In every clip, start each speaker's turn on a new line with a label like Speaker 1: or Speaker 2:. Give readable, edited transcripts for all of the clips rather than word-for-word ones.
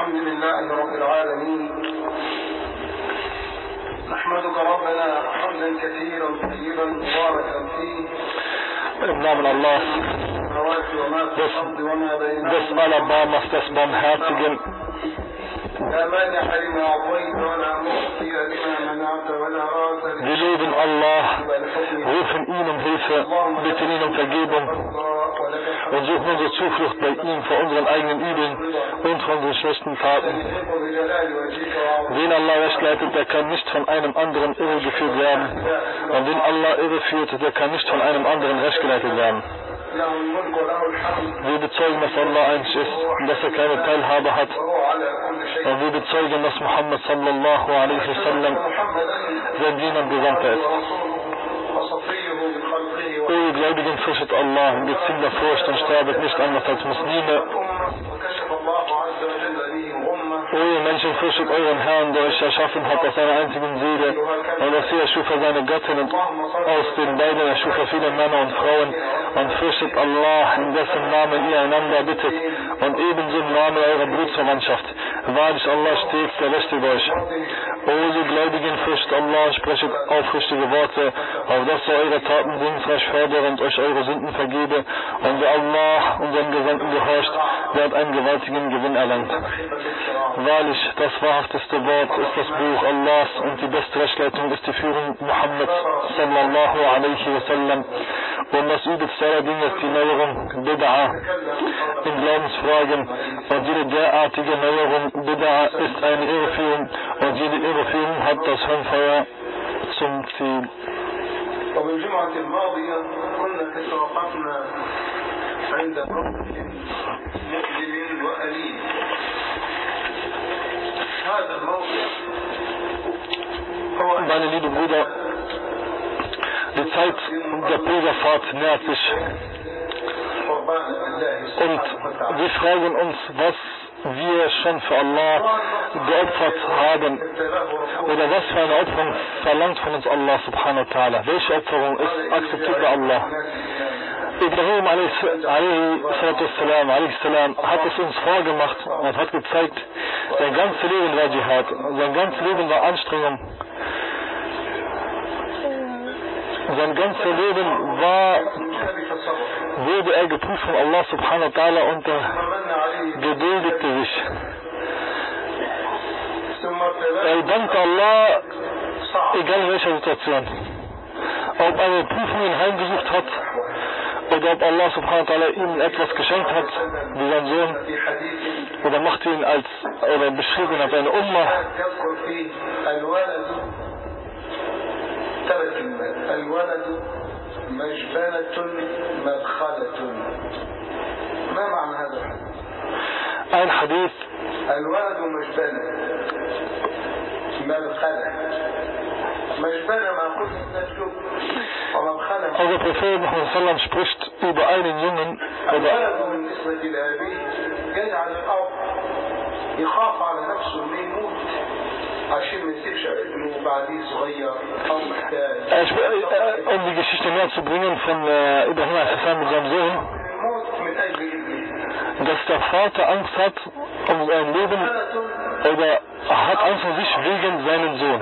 Speaker 1: الحمد لله رب العالمين. نحمدك ربنا حمدا كثيرا طيبا مباركا فيه.
Speaker 2: Im Namen Allahs, des Alabamas, des Barmherzigen. Wir lieben Allah, rufen ihn um Hilfe, bitten ihn um Vergebung und suchen unsere Zuflucht bei ihm vor unseren eigenen Übeln und von unseren schlechten Taten. Wen Allah recht leitet, der kann nicht von einem anderen irregeführt werden. Und wen Allah irreführt, der kann nicht von einem anderen recht geleitet werden. Wir bezeugen, dass Allah eins ist und dass er keine Teilhabe hat. Und wir bezeugen, dass Muhammad sallallahu alaihi wasallam sein Diener und Gesandter ist. O ihr Gläubigen, fürchtet Allah und bezieht der Furcht und sterbet nicht anders als Muslime. O ihr Menschen, fürchtet euren Herrn, der euch erschaffen hat aus einer einzigen Seele, und dass ihr erschuf seine Göttin und aus den beiden erschuf viele Männer und Frauen, und fürchtet Allah, in dessen Namen ihr einander bittet, und ebenso im Namen eurer Blutsverwandtschaft. Wahrlich, Allah steht der Rechte über euch. O ihr Gläubigen, fürchtet Allah, sprechet aufrichtige Worte, auf dass er eure Taten segensreich fördere und euch eure Sünden vergebe, und wer Allah, unseren Gesandten, gehorcht, der hat einen gewaltigen Gewinn erlangt. Wahrlich, das wahrhafteste Wort ist das Buch Allahs und die beste Rechtleitung ist die Führung Muhammad sallallahu alaihi wasallam. Und das übelste aller Dinge ist die Neuerung Bid'a in Glaubensfragen, und jede derartige Neuerung Bid'a ist eine Irreführung, und jede Irreführung hat das Höllenfeuer zum Ziel.
Speaker 1: وبالجمعة الماضية كنا توقفنا عند موقف مؤلم وأليم. هذا الموقف هو
Speaker 2: Meine liebe Brüder, die Zeit der Pilgerfahrt nähert sich, und wir fragen uns, was wir schon für Allah geopfert haben, oder was für eine Opferung verlangt von uns Allah subhanahu wa ta'ala. Welche Opferung ist akzeptiert bei Allah? Ibrahim a.s. hat es uns vorgemacht und hat gezeigt, sein ganzes Leben war Dschihad, sein ganzes Leben war Anstrengung, sein ganzes Leben wurde er geprüft von Allah subhanahu wa ta'ala, und er geduldigte sich. Er dankte Allah, egal in welcher Situation. Ob eine Prüfung ihn heimgesucht hat, oder ob Allah subhanahu wa ta'ala ihm etwas geschenkt hat, wie sein Sohn, oder machte ihn oder beschrieb ihn als eine Umma.
Speaker 1: الولد مجبنة مدخلة. ما معنى هذا الحديث؟
Speaker 2: الحديث
Speaker 1: الولد مجبنة مدخلة. مجبنة ما قلت نسلك ومدخلة.
Speaker 2: Also Prophet Muhammad sallam spricht über einen Jungen,
Speaker 1: الولد بالنسبة لأبيه يجعل الأب يخاف على نفسه انه يموت عشان ما يسيبش ابنه بعديه صغير او محتاج.
Speaker 2: Um die Geschichte näher zu bringen von Ibrahim a.s. mit seinem Sohn, dass der Vater Angst hat um sein Leben, oder hat Angst um sich wegen seinem Sohn.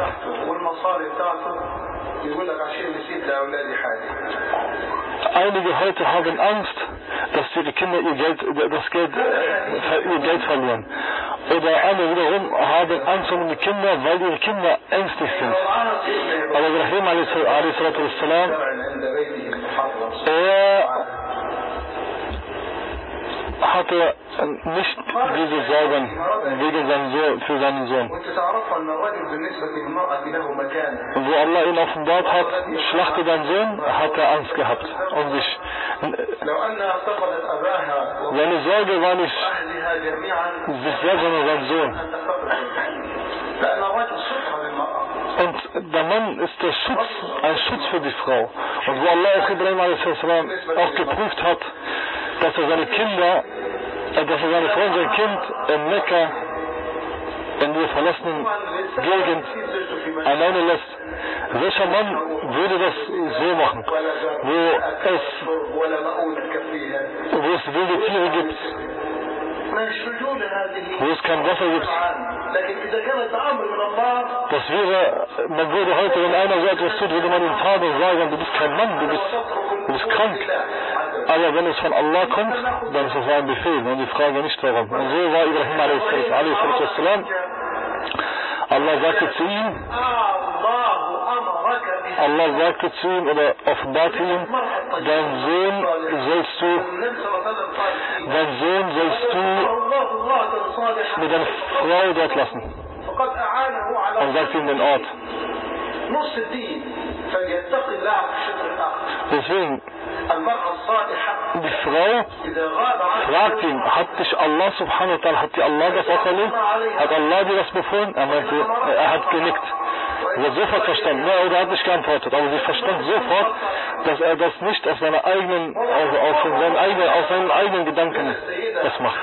Speaker 2: Einige heute haben Angst, dass ihre Kinder ihr Geld verlieren. Oder andere wiederum haben Angst um die Kinder, weil ihre Kinder ängstlich sind. Aber Ibrahim a.s. er hatte nicht diese Sorgen wegen seinem Sohn, für seinen Sohn. Und wo Allah ihn offenbart hat, schlachte dein Sohn, hat er Angst gehabt um sich. Seine Sorge war nicht sich selbst, sondern sein Sohn. Und der Mann ist der Schutz, ein Schutz für die Frau. Und wo Allah auch Ibrahim a.s. auch geprüft hat, dass er seine Kinder, dass er seine Frau und sein Kind in Mekka, in der verlassenen Gegend, alleine lässt. Welcher Mann würde das so machen, wo es wilde Tiere gibt, wo es kein Wasser gibt. Das wäre, man würde heute, wenn einer so etwas tut, würde man dem Vater sagen, du bist kein Mann, du bist krank. Aber wenn es von Allah kommt, dann ist das ein Befehl und die Frage nicht darum. Und so war Ibrahim a.s. Allah sagte zu ihm, oder offenbarte ihm, dein Sohn sollst du mit deiner Frau dort lassen. Und sagte ihm den Ort. Deswegen, die Frau fragt ihn, hat dich Allah subhanahu wa ta'ala, hat dir Allah das auch erlaubt? Hat Allah dir das befohlen? Er meinte, er hat genickt. Sie hat sofort verstanden, ja, oder hat nicht geantwortet, aber sie verstand sofort, dass er das nicht aus seiner eigenen, aus seinen eigenen Gedanken das macht.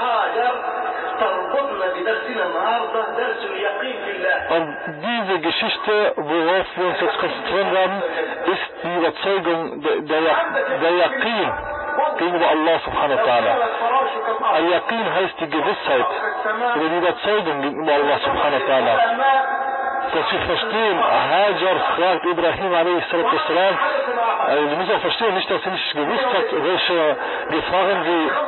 Speaker 2: Und diese Geschichte, worauf wir uns jetzt konzentrieren werden, ist die Überzeugung der Yaqeen gegenüber Allah subhanahu wa ta'ala. Al-Yaqeen heißt die Gewissheit oder die Überzeugung gegenüber Allah subhanahu wa ta'ala. Dass wir verstehen, Hajar fragt Ibrahim a.s. Wir müssen auch verstehen, nicht, dass sie nicht gewusst hat, welche Gefahren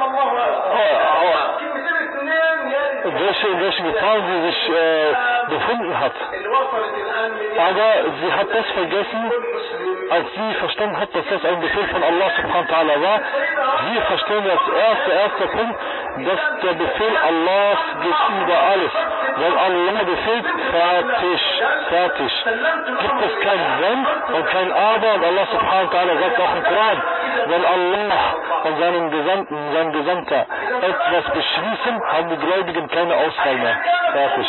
Speaker 2: sie sich befunden hat. Aber sie hat das vergessen, als sie verstanden hat, dass das ein Befehl von Allah subhanahu wa ta'ala war. Wir verstehen als erster Punkt, dass der Befehl Allahs geht über alles. Wenn Allah befehlt, fertig. Gibt es kein Wenn und kein Aber, und Allah subhanahu wa ta'ala sagt auch im Koran, wenn Allah und sein Gesandter etwas beschließen, haben die Gläubigen keine Auswahl mehr. Fertig.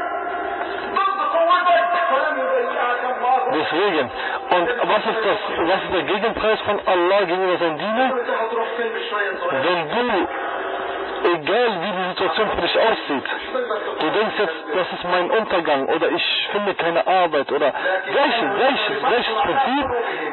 Speaker 2: Deswegen. Und was ist der Gegenpreis von Allah gegenüber seinem Diener? Wenn du, egal wie die Situation für dich aussieht, du denkst jetzt, das ist mein Untergang oder ich finde keine Arbeit oder welches Prinzip,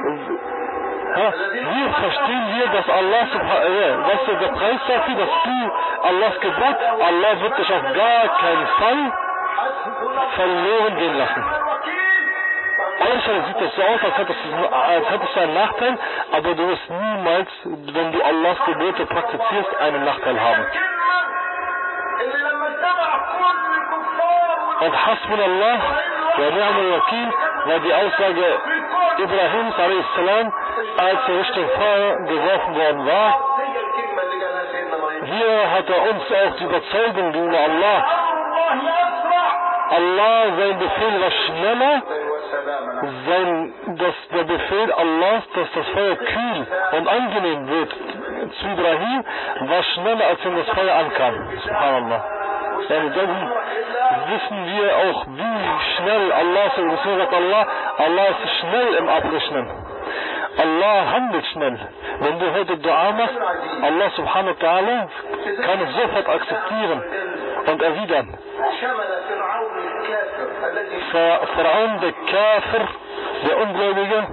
Speaker 2: hier verstehen wir, dass Allah, was ist der Preis dafür, dass du Allahs Gebot, Allah wird dich auf gar keinen Fall verloren gehen lassen. Manchmal sieht das so aus, als hättest du einen Nachteil, aber du wirst niemals, wenn du Allahs Gebote praktizierst, einen Nachteil haben. Und Hasbunallah wa ni'mal Wakil war die Aussage Ibrahims a.s., als er Richtung Feuer geworfen worden war. Hier hat er uns auch die Überzeugung gegenüber Allah. Allah, sein Befehl war schneller, dass der Befehl Allahs, dass das Feuer kühl und angenehm wird zu Ibrahim, war schneller, als wenn das Feuer ankam. Subhanallah. Dann wissen wir auch, wie schnell Allah ist schnell im Abrechnen. Allah handelt schnell. Wenn du heute Dua machst, Allah subhanahu wa ta'ala kann es sofort akzeptieren und erwidern. Pharaon, der Kafir, der Ungläubige,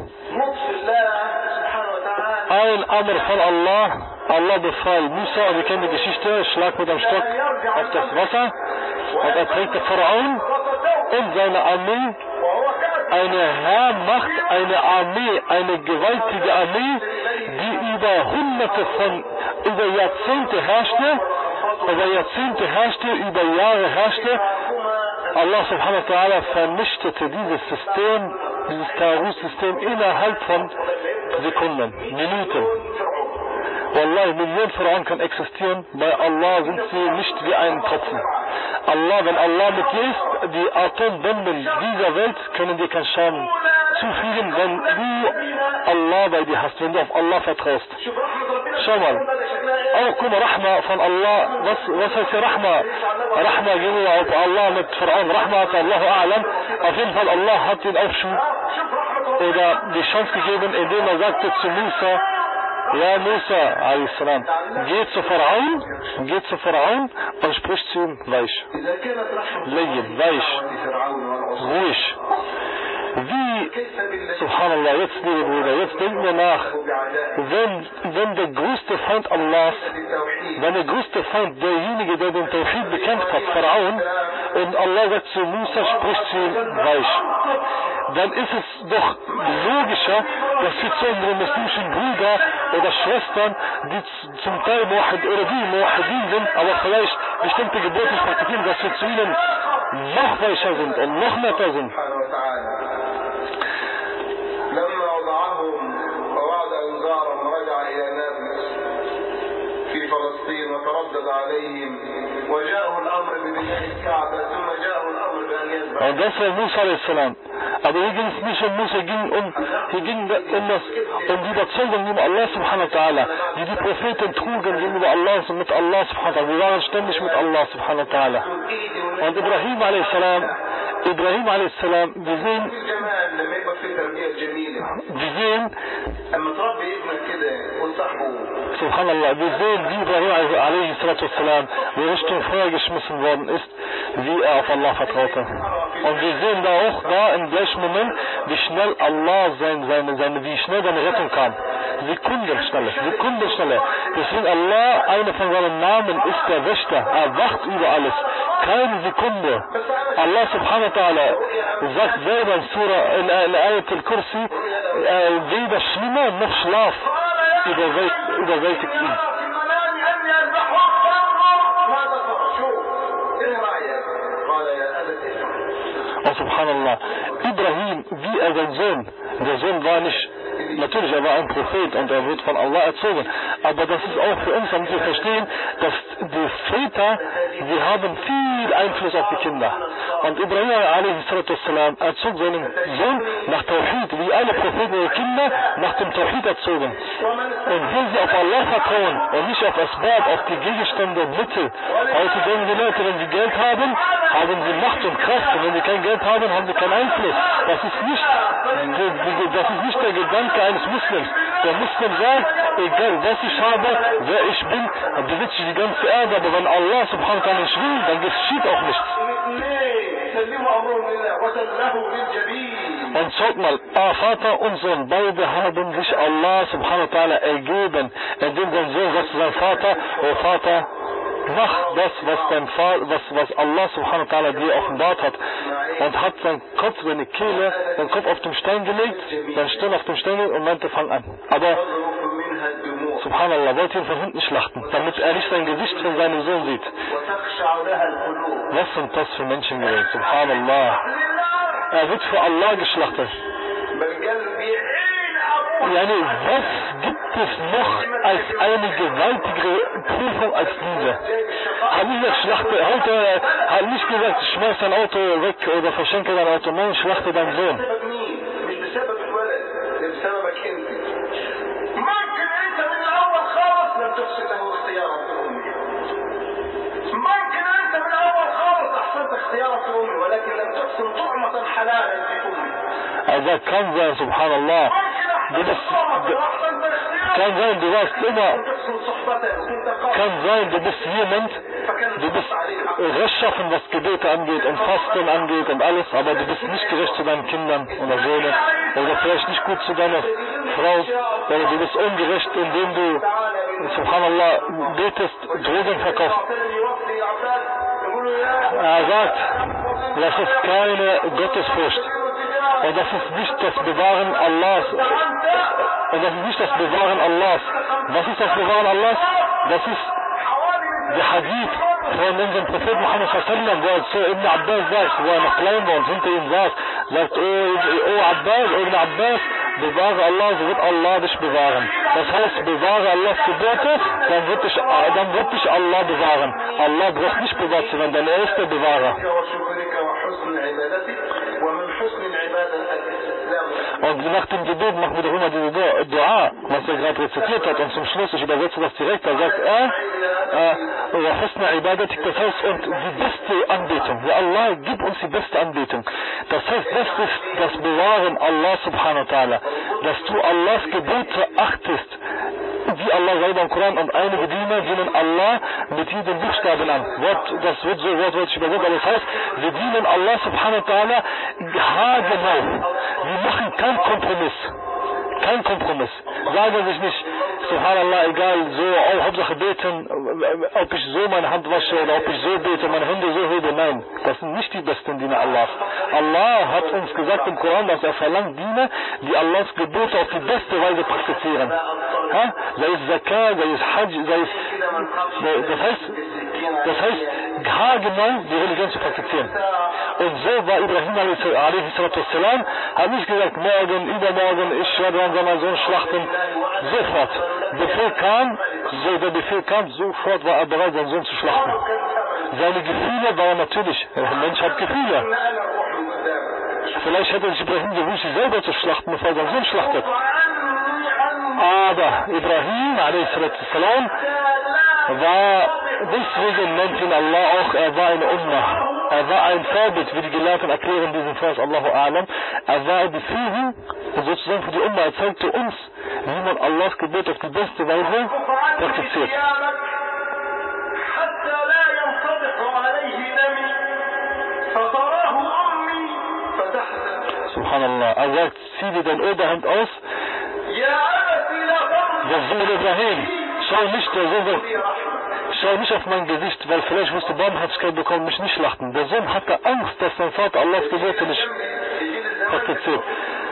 Speaker 2: ein Amr von Allah befahl Musa, wir kennen die Geschichte, schlag mit dem Stock auf das Wasser und er trägt Pharaon und seine Armee, eine Heermacht, eine Armee, eine gewaltige Armee, die über Jahrzehnte herrschte, über Jahre herrschte. Allah subhanahu wa ta'ala vernichtete dieses Terrorsystem innerhalb von Sekunden, Minuten. Wallahi, Millionen Pharaonen können existieren, bei Allah sind sie nicht wie ein Tropfen. Wenn Allah mit dir ist, die Atombomben dieser Welt können dir keinen Schaden zufügen, wenn du Allah bei dir hast, wenn du auf Allah vertraust. Schau mal, auch guck mal, Rahma von Allah, was heißt hier Rahma? Rahma gegenüber auf Allah mit Pharaon, Rahma hat Allahu A'lam. Auf jeden Fall, Allah hat den Aufschub oder die Chance gegeben, indem er sagte zu Musa, ja Musa, a.s., geh zu Pharaon und sprich zu ihm weich. Weich. Ruhig. Wie, subhanallah, jetzt liebe Brüder, jetzt denken wir nach, wenn der größte Feind Allahs, wenn der größte Feind, derjenige, der den Tawhid bekämpft hat, Pharaon, und Allah sagt zu Musa, spricht zu ihm weich, dann ist es doch logischer, dass wir zu unseren muslimischen Brüdern oder Schwestern, die zum Teil Muwahhid oder die Muwahhidin sind, aber vielleicht bestimmte Gebote nicht praktizieren, dass wir zu ihnen noch weicher sind und noch netter sind.
Speaker 1: لما وضعهم ووعد أنذارهم رجع إلى نابلس في فلسطين وتردد عليهم وجاءه الأمر ببناء الكعبة ثم جاءه الأمر بأن يذبح.
Speaker 2: Und das war Musa a.s. Aber hier ging es nicht um Musa, hier ging um die Überzeugung über Allah subhanahu wa ta'ala, die die Propheten trugen gegenüber Allah und mit Allah subhanahu wa ta'ala. Wir waren ständig mit Allah subhanahu wa ta'ala. Und Ibrahim a.s. wir sehen, subhanallah, wir sehen, wie Ibrahim a.s. wie Richtung Feuer geschmissen worden ist, wie er auf Allah vertraute. Und wir sehen da auch, im gleichen Moment, wie schnell Allah wie schnell seine Rettung kam. Sekunden schneller. Deswegen Allah, einer von seinen Namen ist der Wächter. Er wacht über alles. Keine Sekunde. Allah subhanahu wa ta'ala sagt selber in Surah, in Ayat al-Kursi, weder Schlimmer noch Schlaf überwältigt ihn. Und subhanallah, Ibrahim, wie er sein Sohn, der Sohn war nicht, natürlich, er war ein Prophet und er wird von Allah erzogen, aber das ist auch für uns, damit wir verstehen, dass die Väter, sie haben viel Einfluss auf die Kinder. Und Ibrahim a.s. erzog seinen Sohn nach Tawhid, wie alle Propheten ihre Kinder nach dem Tawhid erzogen. Und wenn sie auf Allah vertrauen und nicht auf Asbab, auf die Gegenstände und Mittel. Heute denken die Leute, wenn sie Geld haben, haben sie Macht und Kraft, und wenn sie kein Geld haben, haben sie keinen Einfluss. Das ist nicht der Gedanke eines Muslims. Der Muslim sagt, egal was ich habe, wer ich bin, dann besitze ich die ganze Erde, aber wenn Allah subhanahu wa ta'ala nicht will, dann geschieht auch nichts. Und schaut mal, Vater und Sohn, beide haben sich Allah subhanahu wa ta'ala ergeben, indem sein Sohn sagt zu seinem Vater, oh Vater, mach das, was Allah subhanahu wa ta'ala dir offenbart hat, und hat seinen Kopf, seine Kehle, seinen Kopf auf den Stein gelegt, seinen Stirn auf den Stein gelegt und meinte, fang an. Aber subhanallah, wollte ihn von hinten schlachten, damit er nicht sein Gesicht von seinem Sohn sieht. Was sind das für Menschen gewesen? Subhanallah. Er wird für Allah geschlachtet. Yani, was gibt es noch als eine gewaltigere Prüfung als diese? Hat nicht gesagt, schmeiß dein Auto weg oder verschenke dein Auto, nein, schlachte deinen Sohn. Also kann sein, subhanallah, kann sein, du warst immer, kann sein, du bist jemand, du bist rechtschaffen, was Gebete angeht und Fasten angeht und alles, aber du bist nicht gerecht zu deinen Kindern oder Söhnen oder vielleicht nicht gut zu deiner Frau oder du bist ungerecht, indem du, subhanallah, betest, Drogen verkaufst. Er sagt, das ist keine Gottesfurcht. Und das ist nicht das Bewahren Allahs. Und das ist nicht das Bewahren Allahs. Was ist das Bewahren Allahs? Das ist der Hadith von unserem Propheten Muhammad sallallahu, wo er zu Ibn Abbas sagt, wo er noch klein war und hinter ihm saß, sagt, oh Abbas, Ibn Abbas, bewahre Allah, so wird Allah dich bewahren. Das heißt, bewahre Allahs Gebote, dann wird dich Allah bewahren. Allah braucht nicht bewahrt zu werden, denn er ist der Bewahrer. Und nach dem Gebet machen wir doch immer diese Dua, was er gerade rezitiert hat, und zum Schluss, ich übersetze das direkt, da sagt er, das heißt, und die beste Anbetung. Ja, Allah, gib uns die beste Anbetung. Das heißt, das ist das Bewahren Allah subhanahu wa ta'ala, dass du Allahs Gebote achtest, wie Allah selber im Koran, und einige Diener dienen Allah mit jedem Buchstaben an. Das wird so wortwörtlich übersetzt, aber das heißt, wir dienen Allah subhanahu wa ta'ala haargenau. Wir machen keinen Kompromiss. Kein Kompromiss. Sagen sich nicht, Subhanallah, egal, so, oh, Hauptsache beten, ob ich so meine Hand wasche oder ob ich so bete, meine Hände so hebe. Nein, das sind nicht die besten Diener Allahs. Allah hat uns gesagt im Koran, dass er verlangt Diener, die Allahs Gebote auf die beste Weise praktizieren. Ha? Sei es Zakah, sei es Hajj, sei es... Das heißt, haargenau die Religion zu praktizieren. Und so war Ibrahim a.s. hat nicht gesagt, morgen, übermorgen, ich werde dann meinen Sohn schlachten. Sofort. Der Befehl kam, sofort war er bereit, seinen Sohn zu schlachten. Seine Gefühle waren natürlich, der Mensch hat Gefühle. Vielleicht hätte sich Ibrahim gewünscht, sich selber zu schlachten, bevor sein Sohn schlachtet. Aber Ibrahim a.s. war, deswegen nennt ihn Allah auch, er war eine Ummah. Er war ein Vorbild, wie die Gelehrten erklären diesen Vers, Allahu A'lam. Er war die Führung, sozusagen für die Ummah. Er zeigte uns, wie man Allahs Gebot auf die beste Weise praktiziert. Subhanallah. Er sagt, zieh dir dein Oberhemd aus. Der Sohn Ibrahim, schau nicht auf mein Gesicht, weil vielleicht wirst du Barmherzigkeit bekommen, mich nicht schlachten. Der Sohn hatte Angst, dass sein Vater Allahs Gebote nicht praktiziert.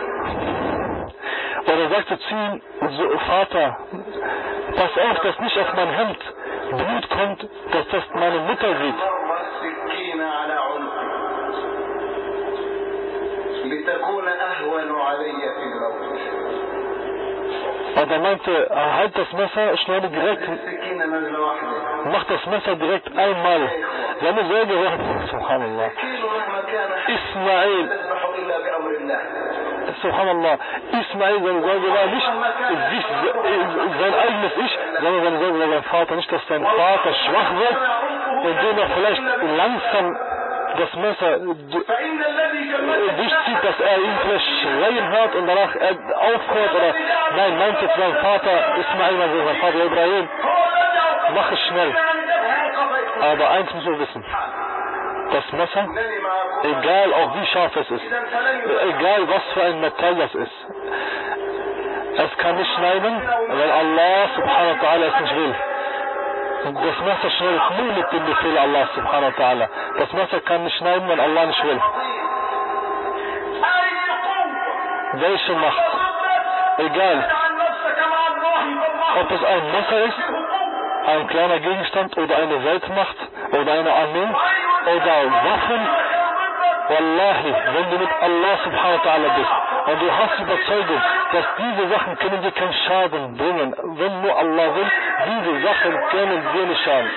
Speaker 2: Und er sagte zu ihm, so, Vater, pass auf, dass nicht auf mein Hemd Blut kommt, dass das meine Mutter sieht. Und er meinte, halt das Messer, schneide direkt, mach das Messer direkt einmal. Seine Sorge war, Subhanallah, Ismail, Subhanallah, Ismail, seine Sorge war nicht sein eigenes Ich, sondern seine Sorge war sein Vater, nicht, dass sein Vater schwach wird, indem er vielleicht langsam das Messer durchzieht, dass er ihn vielleicht schreien hört und danach aufhört oder nein, meinte zu seinem Vater Ismail, also sein Vater Ibrahim, mach es schnell. Aber eins muss man wissen, das Messer, egal auch wie scharf es ist, egal was für ein Metall das ist, es kann nicht schneiden, weil Allah subhanahu wa ta'ala es nicht will. Das Messer schneidet nur mit dem Befehl Allah subhanahu wa ta'ala. Das Messer kann nicht schneiden, wenn Allah nicht will. Welche Macht? Egal. Ob es ein Messer ist, ein kleiner Gegenstand oder eine Weltmacht oder eine Armee oder Waffen. Wallahi, wenn du mit Allah subhanahu wa ta'ala bist und du hast Überzeugung, dass diese Sachen können dir keinen Schaden bringen, wenn nur Allah will, diese Sachen können dir nicht schaden.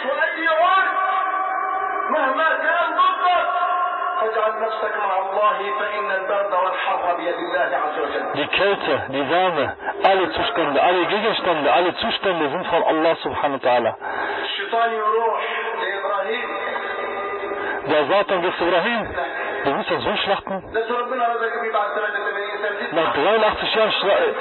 Speaker 2: Die Kälte, die Wärme, alle Zustände, alle Gegenstände, alle Zustände sind von Allah subhanahu wa ta'ala. Der Satan des Ibrahim, du willst den Sohn schlachten? Nach 83 Jahren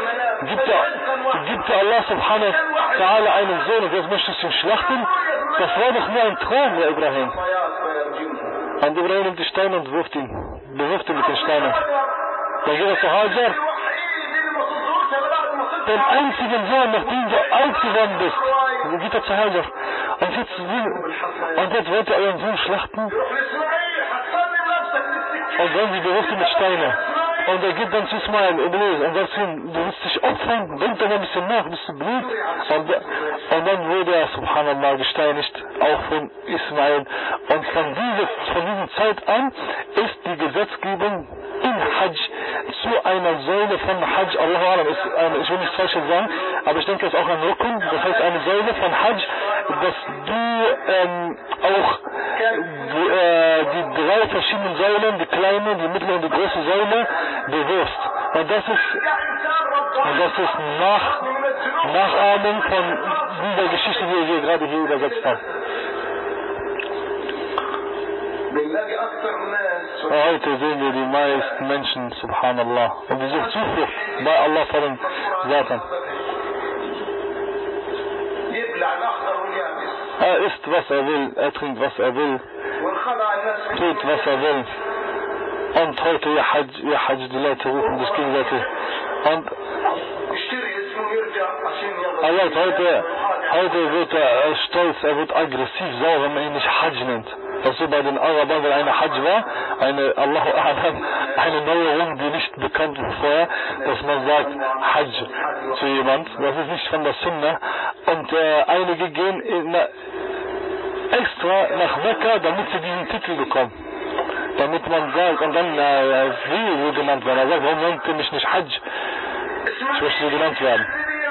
Speaker 2: gibt Allah subhanahu wa ta'ala einen Sohn und jetzt möchtest du ihn schlachten? Das war doch nur ein Traum, der Ibrahim. Und Ibrahim nimmt die Steine und bewirft ihn mit den Steinen. Dann geht er zu Hajar. Den einzigen Sohn, nachdem du alt geworden bist. Dann geht er zu Hajar. Und jetzt wollt ihr euren Sohn schlachten? Und dann sie bewirft ihn mit Steinen. Und er geht dann zu Ismail, Iblis, und sagt ihm, du willst dich opfern, denk doch ein bisschen nach, bis du Blut. Und dann wurde er, subhanallah, gesteinigt, auch von Ismail. Und von dieser Zeit an ist die Gesetzgebung in Hajj zu einer Säule von Hajj, Allahu Alam, ich will nicht falsch sagen, aber ich denke, es ist auch ein Rukun, das heißt eine Säule von Hajj, dass du auch die drei verschiedenen Säulen, die kleine, die mittlere und die große Säule, bewirfst. Und das ist Nachahmung von dieser Geschichte, die wir gerade hier übersetzt haben. Heute sehen wir die meisten Menschen, subhanallah, und die suchen Zuflucht bei Allah vor dem Satan. Er isst, was er will, er trinkt, was er will, tut, was er will. Und heute ihr Hajj, die Leute rufen sich gegenseitig. Und heute wird er stolz, er wird aggressiv sauer, wenn man ihn nicht Hajj nennt. Das so bei den Arabern, wenn eine Hajj war, eine Neuerung, die nicht bekannt war vorher, dass man sagt Hajj zu jemand. Das ist nicht von der Sunna. Und einige gehen extra nach Mekka, damit sie diesen Titel bekommen. Damit man sagt, und dann wie so genannt werden. Er sagt, warum nennt ihr mich nicht Hajj? Ich möchte so genannt werden.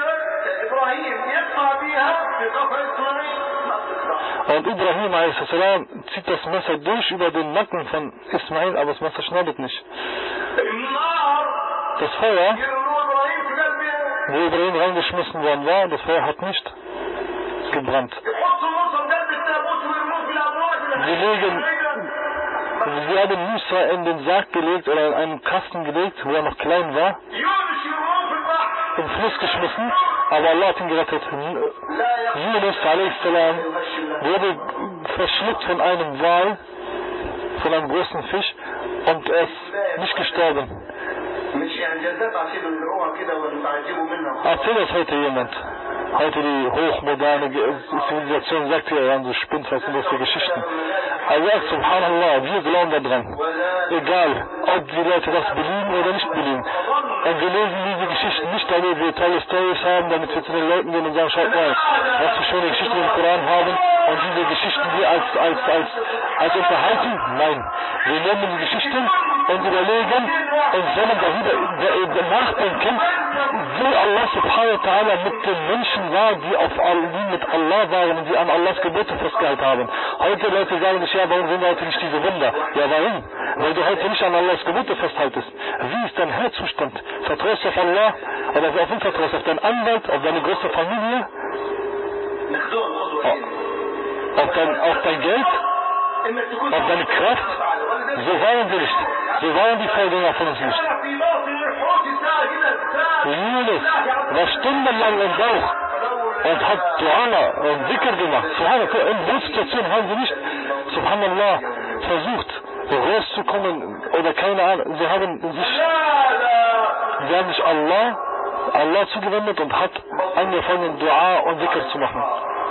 Speaker 2: Und Ibrahim a.s. zieht das Messer durch über den Nacken von Ismail, aber das Messer schneidet nicht. Das Feuer, wo Ibrahim reingeschmissen worden war, das Feuer hat nicht gebrannt. Sie haben Musa in den Sarg gelegt oder in einen Kasten gelegt, wo er noch klein war, im Fluss geschmissen, aber Allah hat ihn gerettet. Yunus a.s. wurde verschluckt von einem Wal, von einem großen Fisch, und er ist nicht gestorben. Erzählt das heute jemand? Heute die hochmoderne Zivilisation sagt ja, so spinnt was sind das für Geschichten. Also subhanallah, wir glauben daran. Egal, ob die Leute das belieben oder nicht belieben. Und wir lesen diese Geschichten nicht, damit wir tolle Storys haben, damit wir zu den Leuten gehen und sagen, schaut mal, was für schöne Geschichten im Koran haben und diese Geschichten hier als Unterhaltung. Nein, wir nehmen die Geschichten und überlegen und sollen darüber nachdenken, wie Allah subhanahu wa ta'ala mit den Menschen war, die mit Allah waren und die an Allahs Gebote festgehalten haben. Heute Leute sagen sich, ja, warum sind heute nicht diese Wunder? Ja, warum? Weil du heute nicht an Allahs Gebote festhaltest. Wie ist dein Herzzustand? Vertraust du auf Allah? Oder auf wen vertraust du? Auf deinen Anwalt? Auf deine große Familie? Auf dein Geld? Auf deine Kraft? So waren wir nicht. So waren die Vorgänger von uns nicht. Yunus war stundenlang im Bauch und hat Dua und Dhikr gemacht. Subhanallah, in dieser Situation haben sie nicht, subhanallah, versucht rauszukommen oder keine Ahnung. Sie haben sich Allah zugewendet und hat angefangen Dua und Dhikr zu machen.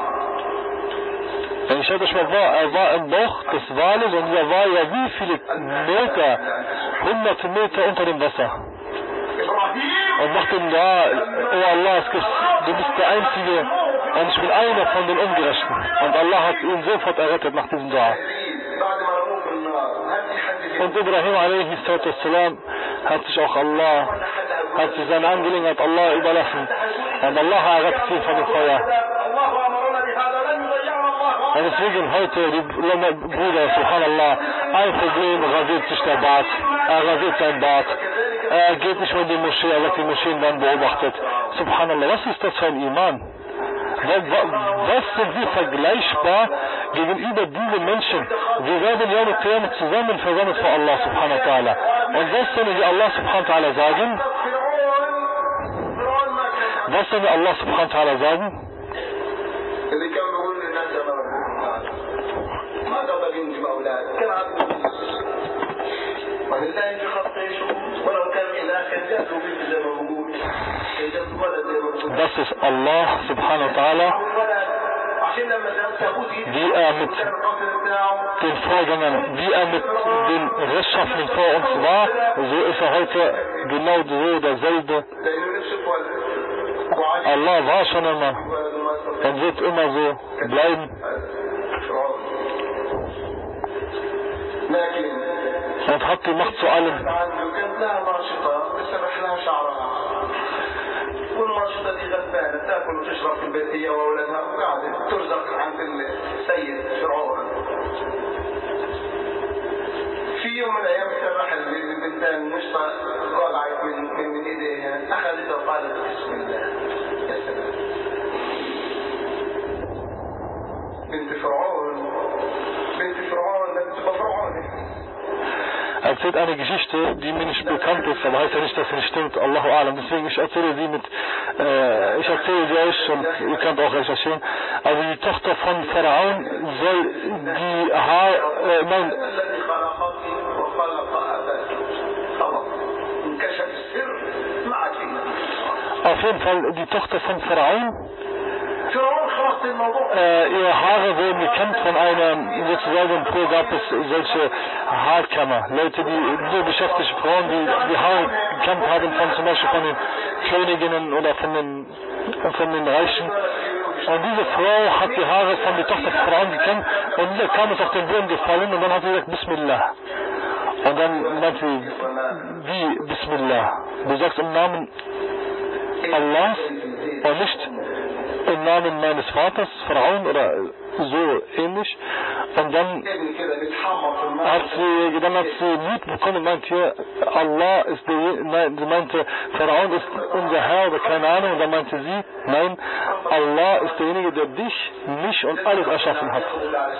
Speaker 2: Und ich euch mal vor, er war im Bauch des Wales und er war ja wie viele Meter, hunderte Meter unter dem Wasser. Und machte ihm Dua, oh Allah, du bist der Einzige und ich bin einer von den Ungerechten. Und Allah hat ihn sofort errettet nach diesem Dua. Und Ibrahim a.s. hat sich auch hat sich seine Angelegenheit Allah überlassen. Und Allah errettet ihn von dem Feuer. Und deswegen heute, die Brüder, subhanallah, ein Problem, rasiert sich der Bart, er rasiert sein Bart, er geht nicht mehr in die Moschee, er wird die Moscheen dann beobachtet. Subhanallah, was ist das für ein Iman? Was sind wir vergleichbar gegenüber diesen Menschen? Wir werden ja mit Qiyamah zusammen versammelt vor Allah subhanahu wa ta'ala. Und was sollen wir Allah subhanahu wa ta'ala sagen? Was sollen wir Allah subhanahu wa ta'ala sagen? Das ist Allah subhanahu wa ta'ala, wie er mit den Vorgängern, wie er mit den Rechtschaffenen vor uns war, so ist er heute genau so derselbe. Allah war schon immer und wird immer so bleiben. Und hat die Macht zu allem.
Speaker 1: والمرشدة دي غلبانة تاكل وتشرب في البيت هي وولدها وقاعدة ترزق عند السيد فرعون. في يوم من الأيام سرح البنتان نشطة طلعت من إيديها أخذتها وقالت بسم الله. يا سلام. بنت فرعون ده بتبقى فرعون.
Speaker 2: Erzählt eine Geschichte, die mir nicht bekannt ist, aber heißt ja nicht, dass sie nicht stimmt, Allahu A'lam. Deswegen, ich erzähle sie euch und ihr könnt auch recherchieren. Also die Tochter von Pharaon soll die Auf jeden Fall die Tochter von Pharaon. Ihre Haare wurden gekämmt von einer, sozusagen, früher gab es solche Haarkämmer. Leute, die so beschäftigte Frauen, die Haare gekämmt haben von zum Beispiel von den Königinnen oder von den Reichen. Und diese Frau hat die Haare von der Tochter von Pharaon gekämmt und dieser kam es auf den Boden gefallen und dann hat sie gesagt, Bismillah. Und dann meint sie, wie Bismillah? Du sagst im Namen Allahs und nicht im Namen meines Vaters, Pharaon oder so ähnlich. Und dann hat sie Mut bekommen und meint hier, Allah ist sie meinte, Pharaon ist unser Herr oder keine Ahnung. Und dann meinte sie, nein, Allah ist derjenige, der dich, mich und alles erschaffen hat.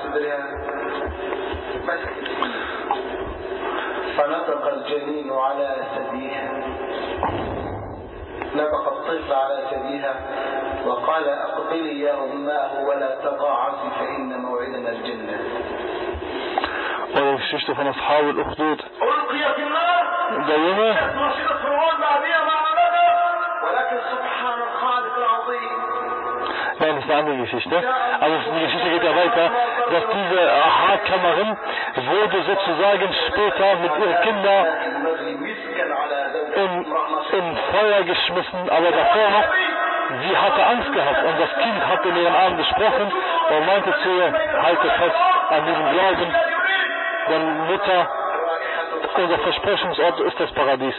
Speaker 1: فنطق الجنين على ثديها نطق الطفل على ثديها وقال أقبلي يا أماه ولا تضاعفي فإن موعدنا الجنة.
Speaker 2: وهي Geschichte von Ashab al-Ukhdud.
Speaker 1: ألقي في النار.
Speaker 2: Der Junge.
Speaker 1: مشيئة فرعون بعدها مع ولده ولكن سبحان الخالق العظيم.
Speaker 2: Nein, das ist eine andere Geschichte. Also die Geschichte geht ja weiter, dass diese Haarkämmerin wurde sozusagen später mit ihren Kindern in Feuer geschmissen, aber davor noch, sie hatte Angst gehabt und das Kind hat in ihren Armen gesprochen und meinte zu ihr, halte fest an diesem Glauben, denn Mutter, unser Versprechungsort ist das Paradies.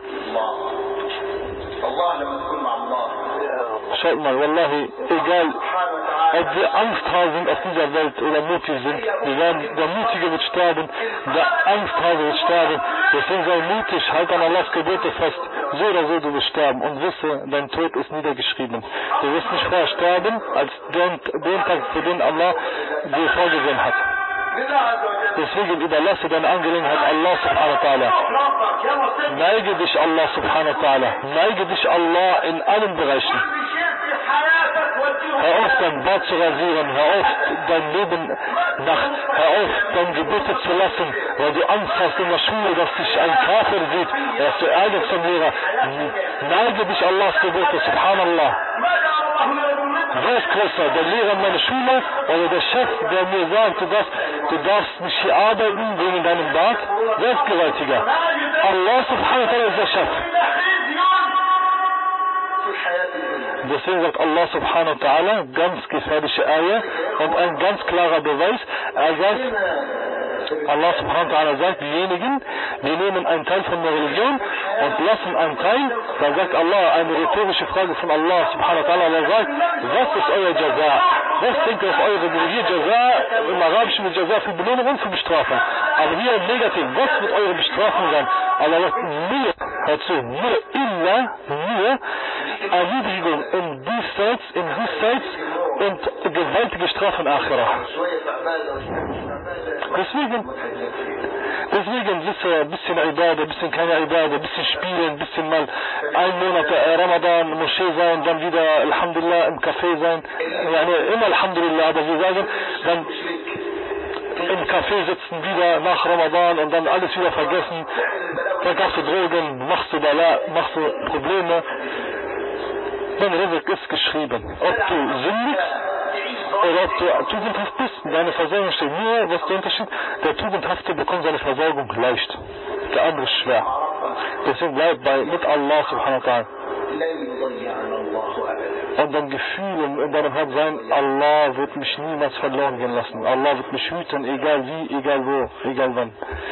Speaker 2: Schaut mal, Wallahi, egal, ob wir Angst haben auf dieser Welt oder mutig sind, der Mutige wird sterben, der Angsthase wird sterben, deswegen sei mutig, halt an Allahs Gebote fest, so oder so du wirst sterben und wisse, dein Tod ist niedergeschrieben. Du wirst nicht vorher sterben, als den Tag, für den Allah dir vorgesehen hat. Deswegen überlasse deine Angelegenheit Allah subhanahu wa ta'ala. Neige dich Allah subhanahu wa ta'ala. Neige dich Allah in allen Bereichen. Hör auf, dein Bart zu rasieren. Hör auf, dein Leben hör auf, dein Gebote zu lassen, weil du Angst hast in der Schule, dass dich ein Kafir sieht, dass du ärgerst vom Lehrer. Neige dich Allahs Gebote, subhanallah. Wer ist größer, der Lehrer in meiner Schule oder der Chef, der mir sagt, du darfst nicht hier arbeiten wegen deinem Bart? Wer ist gewaltiger? Allah subhanahu wa ta'ala ist der Chef. Deswegen sagt Allah subhanahu wa ta'ala, ganz gefährliche Ayah und ein ganz klarer Beweis. Er sagt, Allah subhanahu wa ta'ala sagt, diejenigen, die nehmen einen Teil von der Religion und lassen einen Teil, dann sagt Allah, eine rhetorische Frage von Allah subhanahu wa ta'ala, er sagt, was ist euer Jaza? Was denkt ihr, ist eure Religion Jaza? Im Arabischen mit Jaza für Belohnung und für Bestrafung. Aber hier negativ, was wird eure Bestrafung sein? Allah sagt, nur, dazu, nur Erniedrigung in diesseits und gewaltige Strafe in Akhirah. Deswegen wisse ein bisschen Ibadah, ein bisschen keine Ibadah, ein bisschen spielen, ein bisschen mal ein Monat Ramadan, Moschee sein, dann wieder Alhamdulillah im Café sein. Immer Alhamdulillah, aber wir sagen, dann im Café sitzen wieder nach Ramadan und dann alles wieder vergessen. Dann kaufst du Drogen, machst du Bala, machst du Probleme. Dein Rizq ist geschrieben. Ob du sündigst oder ob du tugendhaft bist, deine Versorgung steht. Nur, was der Unterschied, der Tugendhafte bekommt seine Versorgung leicht. Der andere ist schwer. Deswegen bleib mit Allah subhanahu wa ta'ala. Und dein Gefühl in deinem Herz sein, Allah wird mich niemals verloren gehen lassen. Allah wird mich hüten, egal wie, egal wo, egal wann.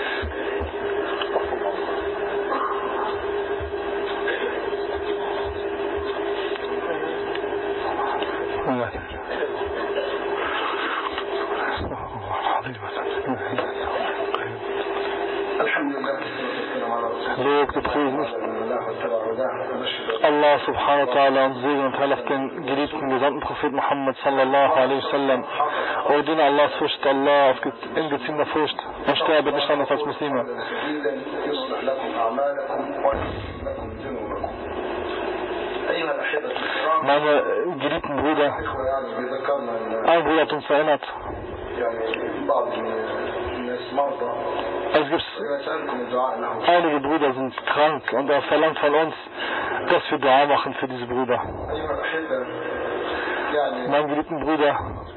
Speaker 2: Lob gepriesen ist Allah subhanahu wa ta'ala und Segen und Heil auf den geliebten gesandten Propheten Muhammad sallallahu alaihi wasallam. O Diener Allahs Furcht, Allah auf ingeziehener Furcht und sterbe nicht anders als Muslime. Meine geliebten Brüder, ein Bruder hat uns erinnert, Es gibt einige Brüder sind krank und er verlangt von uns, dass wir Dua machen für diese Brüder. Mein geliebten Bruder,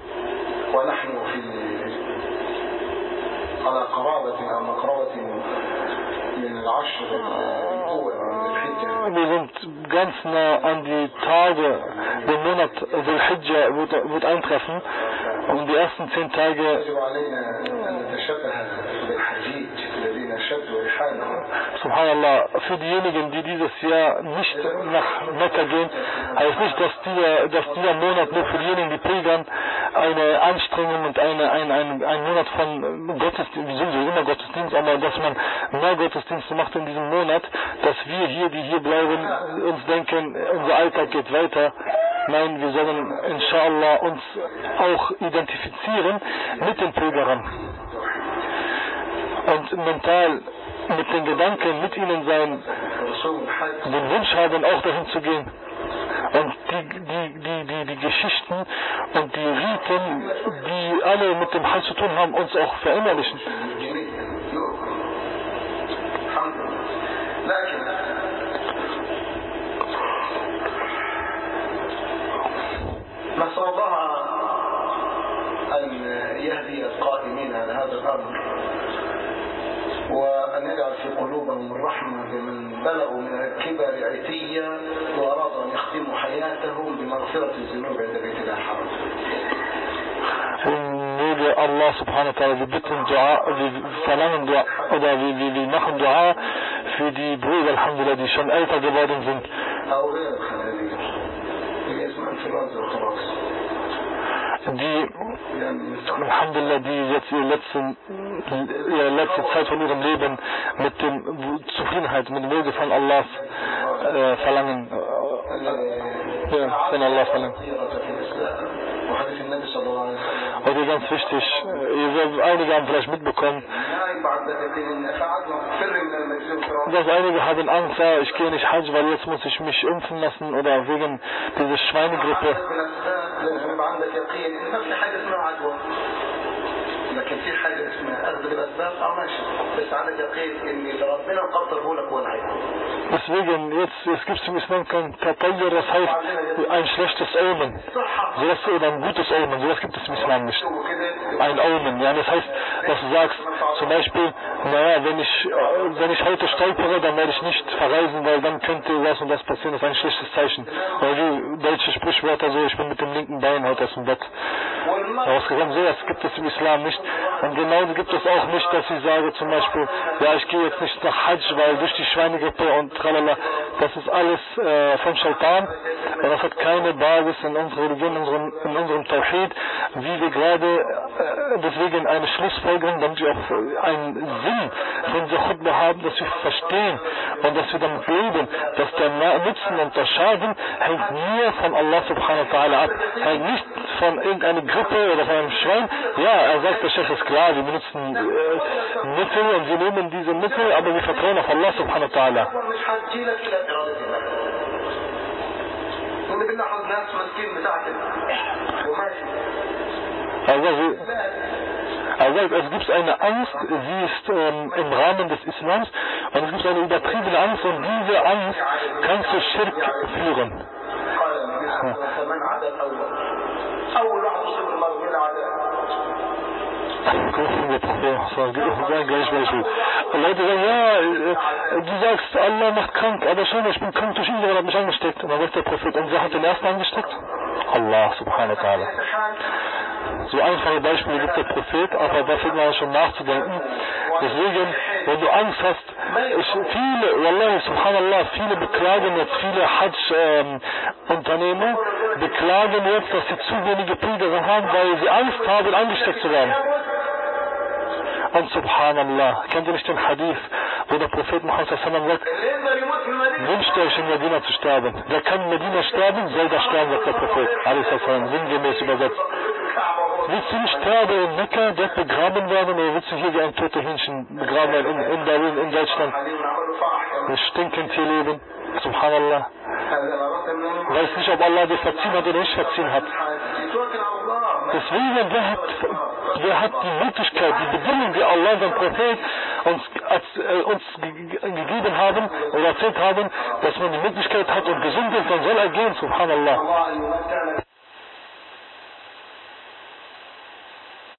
Speaker 2: wir sind ganz nah an die Tage, den Monat Dhul-Hijjah wird eintreffen und die ersten 10 Tage Subhanallah, für diejenigen, die dieses Jahr nicht nach Mekka gehen, heißt nicht, dass dieser Monat nur für diejenigen, die pilgern, eine Anstrengung und ein Monat von Gottesdienst, sowieso immer Gottesdienst, aber dass man mehr Gottesdienste macht in diesem Monat, dass wir hier, die hier bleiben, uns denken, unser Alltag geht weiter. Nein, wir sollen inshallah uns auch identifizieren mit den Pilgern und mental mit den Gedanken mit ihnen sein, den Wunsch haben, auch dahin zu gehen. Und die Geschichten und die Riten, die alle mit dem Hajj zu tun haben, uns auch verinnerlichen.
Speaker 1: نسأل الله أن يهدي القائمين على هذا الأمر وأن يجعل في قلوبهم الرحمة بمن بلغوا من الكبر عتيا وأرادوا أن يختموا حياتهم بمغفرة الذنوب عند بيت الله الحرام.
Speaker 2: Möge Allah subhanahu wa ta'ala, wir bitten Dua, wir verlangen Dua, oder wir machen Dua für die Brüder, Alhamdulillah, die schon älter geworden sind. Die, Alhamdulillah, die jetzt ihre letzte Zeit von ihrem Leben mit dem Zufriedenheit, mit dem Möge von Allah verlangen. Von Allah verlangen. Und ganz wichtig, einige haben vielleicht mitbekommen, dass einige haben Angst, ja, ich gehe nicht Hajj, weil jetzt muss ich mich impfen lassen oder wegen dieser Schweinegrippe.
Speaker 1: لكن في حاجة اسمها أخذ بالأسباب ماشي بس عندك يقين إن اللي ربنا مقدره لك هو العيب.
Speaker 2: Deswegen, es gibt im Islam kein Tatayr, das heißt ein schlechtes Omen. Sowas oder ein gutes Omen, sowas gibt es im Islam nicht. Ein Omen, ja, das heißt, dass du sagst, zum Beispiel, naja, wenn ich heute stolpere, dann werde ich nicht verreisen, weil dann könnte das und das passieren, das ist ein schlechtes Zeichen. Weil wie deutsche Sprichwörter so, ich bin mit dem linken Bein heute aus dem Bett rausgekommen, sowas gibt es im Islam nicht. Und genauso gibt es auch nicht, dass ich sage zum Beispiel, ja, ich gehe jetzt nicht nach Hajj, weil durch die Schweinegrippe und tralala, das ist alles von Shaitan und das hat keine Basis in unserer Religion, in unserem Tawhid, wie wir gerade deswegen eine Schlussfolgerung, damit wir auch einen Sinn von dieser Khutbah haben, dass wir verstehen und dass wir damit leben, dass der Nutzen und der Schaden hängt nur von Allah subhanahu wa ta'ala ab, hängt nicht von irgendeiner Grippe oder von einem Schwein. Ja, er sagt, der Chef ist klar, wir benutzen Mittel und wir nehmen diese Mittel, aber wir vertrauen auf Allah subhanahu wa ta'ala. Also es gibt eine Angst, sie ist im Rahmen des Islams und es gibt eine übertriebene Angst und diese Angst kann zu Schirk führen. Leute sagen, ja, du sagst, Allah macht krank, aber schon, ich bin krank durch ihn, der hat mich angesteckt. Und dann sagt der Prophet, und wer hat den ersten angesteckt? Allah subhanahu wa ta'ala. So einfache Beispiele gibt der Prophet, aber da fällt man schon nachzudenken. Deswegen, wenn du Angst hast, viele, wallahi, subhanallah, viele beklagen jetzt, viele Hajj-Unternehmer beklagen jetzt, dass sie zu wenige Pilger haben, weil sie Angst haben, angesteckt zu werden. Und subhanallah, kennt ihr nicht den Hadith, wo der Prophet Muhammad sallam sagt, wünscht euch in Medina zu sterben. Wer kann in Medina sterben, soll da sterben, sagt der Prophet, sinngemäß übersetzt. Willst du nicht sterben in Mekka, dort begraben werden, oder willst du hier wie ein toter Hühnchen begraben werden in Berlin, in Deutschland? Wir stinkend hier leben, subhanallah. Weiß nicht, ob Allah dir verziehen hat oder nicht verziehen hat. Deswegen, wer hat die Möglichkeit, die Bedingungen, die Allah, sein Prophet uns gegeben haben oder erzählt haben, dass man die Möglichkeit hat und gesund ist, dann soll er gehen, subhanallah.